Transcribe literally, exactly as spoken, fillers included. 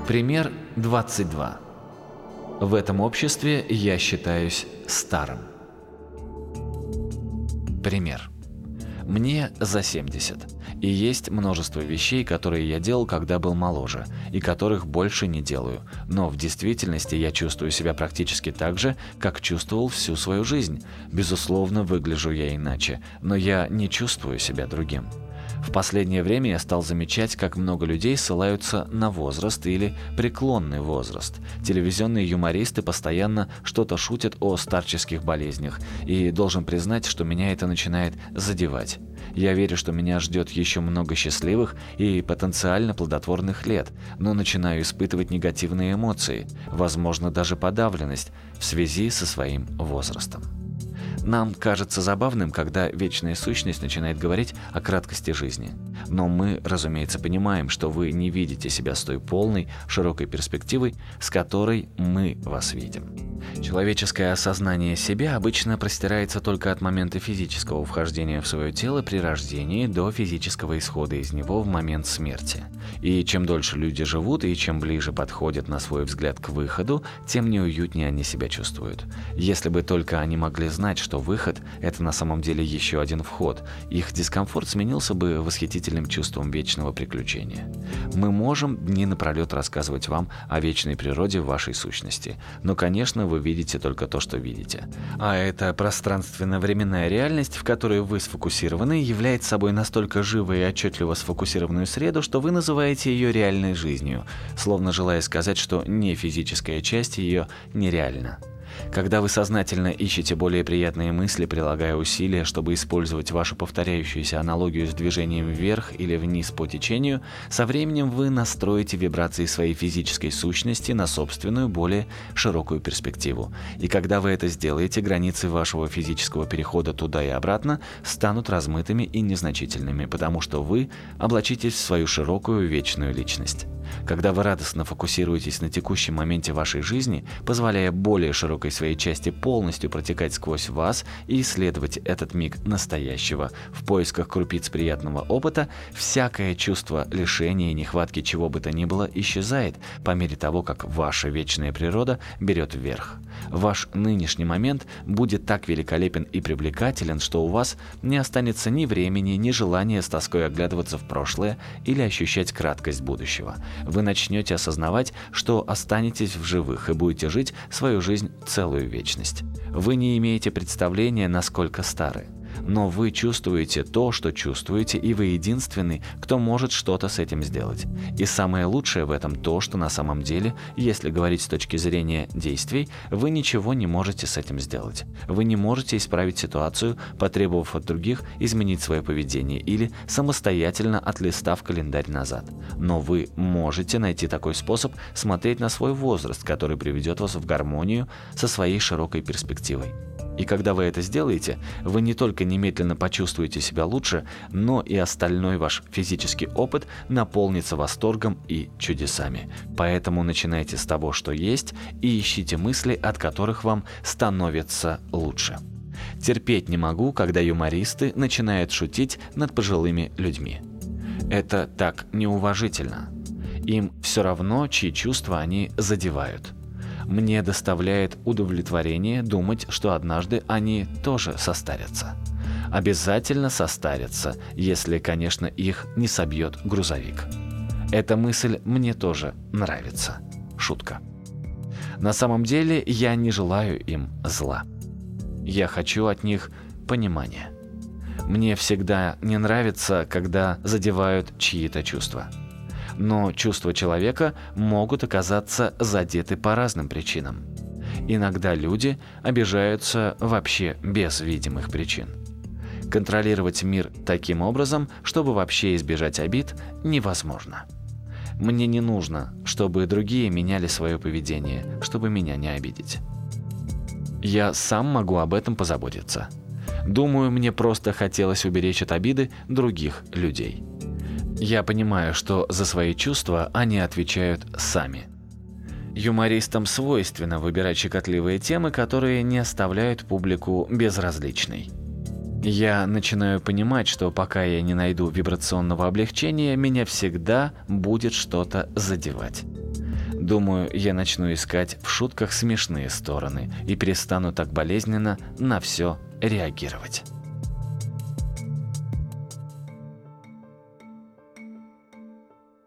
Пример двадцать два. В этом обществе я считаюсь старым. Пример. Мне за семьдесят, и есть множество вещей, которые я делал, когда был моложе, и которых больше не делаю, но в действительности я чувствую себя практически так же, как чувствовал всю свою жизнь. Безусловно, выгляжу я иначе, но я не чувствую себя другим. В последнее время я стал замечать, как много людей ссылаются на возраст или преклонный возраст. Телевизионные юмористы постоянно что-то шутят о старческих болезнях, и должен признать, что меня это начинает задевать. Я верю, что меня ждет еще много счастливых и потенциально плодотворных лет, но начинаю испытывать негативные эмоции, возможно, даже подавленность в связи со своим возрастом. Нам кажется забавным, когда вечная сущность начинает говорить о краткости жизни. Но мы, разумеется, понимаем, что вы не видите себя с той полной, широкой перспективой, с которой мы вас видим. Человеческое осознание себя обычно простирается только от момента физического вхождения в свое тело при рождении до физического исхода из него в момент смерти. И чем дольше люди живут и чем ближе подходят на свой взгляд к выходу, тем неуютнее они себя чувствуют. Если бы только они могли знать, что выход – это на самом деле еще один вход, их дискомфорт сменился бы восхитительным чувством вечного приключения. Мы можем дни напролет рассказывать вам о вечной природе вашей сущности, но, конечно, вы видите только то, что видите. А эта пространственно-временная реальность, в которой вы сфокусированы, является собой настолько живо и отчетливо сфокусированную среду, что вы называете ее реальной жизнью, словно желая сказать, что нефизическая часть ее нереальна. Когда вы сознательно ищете более приятные мысли, прилагая усилия, чтобы использовать вашу повторяющуюся аналогию с движением вверх или вниз по течению, со временем вы настроите вибрации своей физической сущности на собственную, более широкую перспективу. И когда вы это сделаете, границы вашего физического перехода туда и обратно станут размытыми и незначительными, потому что вы облачитесь в свою широкую вечную личность. Когда вы радостно фокусируетесь на текущем моменте вашей жизни, позволяя более широкой своей части полностью протекать сквозь вас и исследовать этот миг настоящего в поисках крупиц приятного опыта, всякое чувство лишения и нехватки чего бы то ни было исчезает по мере того, как ваша вечная природа берет вверх. Ваш нынешний момент будет так великолепен и привлекателен, что у вас не останется ни времени, ни желания с тоской оглядываться в прошлое или ощущать краткость будущего. Вы начнете осознавать, что останетесь в живых и будете жить свою жизнь целую вечность. Вы не имеете представления, насколько стары. Но вы чувствуете то, что чувствуете, и вы единственный, кто может что-то с этим сделать. И самое лучшее в этом то, что на самом деле, если говорить с точки зрения действий, вы ничего не можете с этим сделать. Вы не можете исправить ситуацию, потребовав от других изменить свое поведение или самостоятельно отлистав календарь назад. Но вы можете найти такой способ смотреть на свой возраст, который приведет вас в гармонию со своей широкой перспективой. И когда вы это сделаете, вы не только немедленно почувствуете себя лучше, но и остальной ваш физический опыт наполнится восторгом и чудесами. Поэтому начинайте с того, что есть, и ищите мысли, от которых вам становится лучше. Терпеть не могу, когда юмористы начинают шутить над пожилыми людьми. Это так неуважительно. Им все равно, чьи чувства они задевают. Мне доставляет удовлетворение думать, что однажды они тоже состарятся. Обязательно состарятся, если, конечно, их не собьет грузовик. Эта мысль мне тоже нравится. Шутка. На самом деле я не желаю им зла. Я хочу от них понимания. Мне всегда не нравится, когда задевают чьи-то чувства. Но чувства человека могут оказаться задеты по разным причинам. Иногда люди обижаются вообще без видимых причин. Контролировать мир таким образом, чтобы вообще избежать обид, невозможно. Мне не нужно, чтобы другие меняли свое поведение, чтобы меня не обидеть. Я сам могу об этом позаботиться. Думаю, мне просто хотелось уберечь от обиды других людей. Я понимаю, что за свои чувства они отвечают сами. Юмористам свойственно выбирать щекотливые темы, которые не оставляют публику безразличной. Я начинаю понимать, что пока я не найду вибрационного облегчения, меня всегда будет что-то задевать. Думаю, я начну искать в шутках смешные стороны и перестану так болезненно на все реагировать.